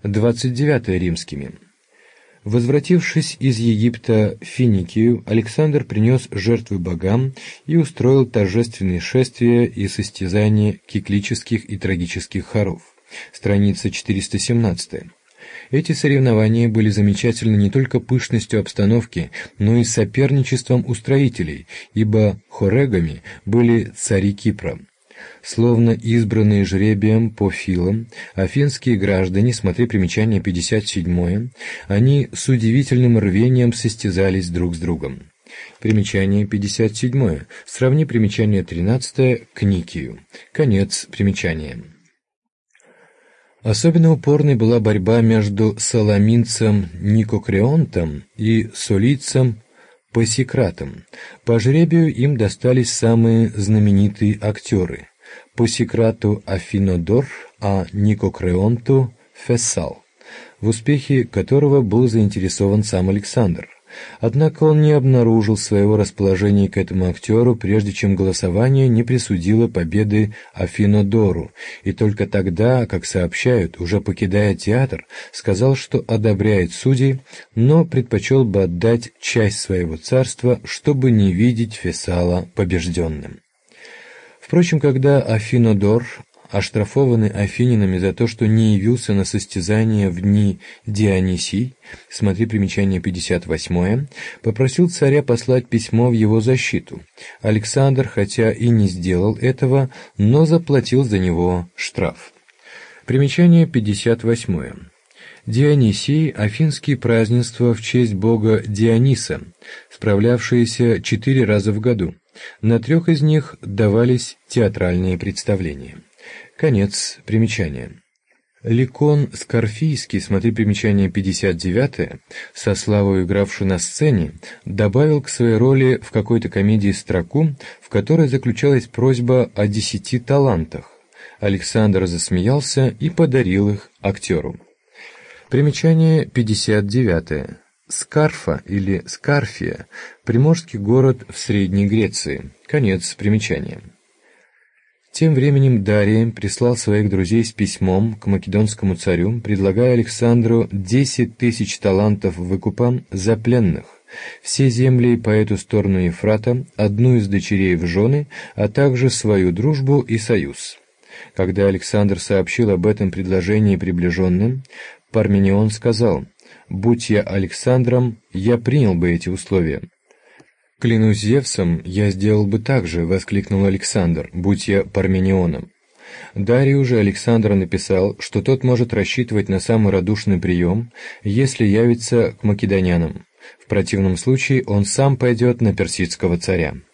29 римскими. Возвратившись из Египта в Финикию, Александр принес жертвы богам и устроил торжественные шествия и состязания киклических и трагических хоров. Страница 417. Эти соревнования были замечательны не только пышностью обстановки, но и соперничеством устроителей, ибо хорегами были цари Кипра. Словно избранные жребием по филам, афинские граждане, смотри примечание 57, они с удивительным рвением состязались друг с другом. Примечание 57. Сравни примечание 13 к Никию. Конец примечания. Особенно упорной была борьба между саламинцем Никокреонтом и солийцем Пасикратом. По жребию им достались самые знаменитые актеры. Пасикрату Афинодор, а Никокреонту Фессал, в успехе которого был заинтересован сам Александр. Однако он не обнаружил своего расположения к этому актеру, прежде чем голосование не присудило победы Афинодору, и только тогда, как сообщают, уже покидая театр, сказал, что одобряет судей, но предпочел бы отдать часть своего царства, чтобы не видеть Фессала побежденным. Впрочем, когда Афинодор, оштрафованный афининами за то, что не явился на состязание в дни Дионисий, смотри примечание 58, попросил царя послать письмо в его защиту. Александр, хотя и не сделал этого, но заплатил за него штраф. Примечание 58. Дионисий – афинские празднества в честь бога Диониса, справлявшиеся 4 раза в году. На 3 из них давались театральные представления. Конец примечания. Ликон Скорфийский, смотри примечание 59, со славой игравший на сцене, добавил к своей роли в какой-то комедии строку, в которой заключалась просьба о 10 талантах. Александр засмеялся и подарил их актеру. Примечание 59. Скарфа или Скарфия – приморский город в Средней Греции. Конец примечания. Тем временем Дарий прислал своих друзей с письмом к македонскому царю, предлагая Александру 10 тысяч талантов выкупа за пленных, все земли по эту сторону Ефрата, одну из дочерей в жены, а также свою дружбу и союз. Когда Александр сообщил об этом предложении приближенным, Парменион сказал: «Будь я Александром, я принял бы эти условия». «Клянусь Зевсом, я сделал бы так же», — воскликнул Александр, «будь я Парменионом». Дарию же Александр написал, что тот может рассчитывать на самый радушный прием, если явится к македонянам. В противном случае он сам пойдет на персидского царя.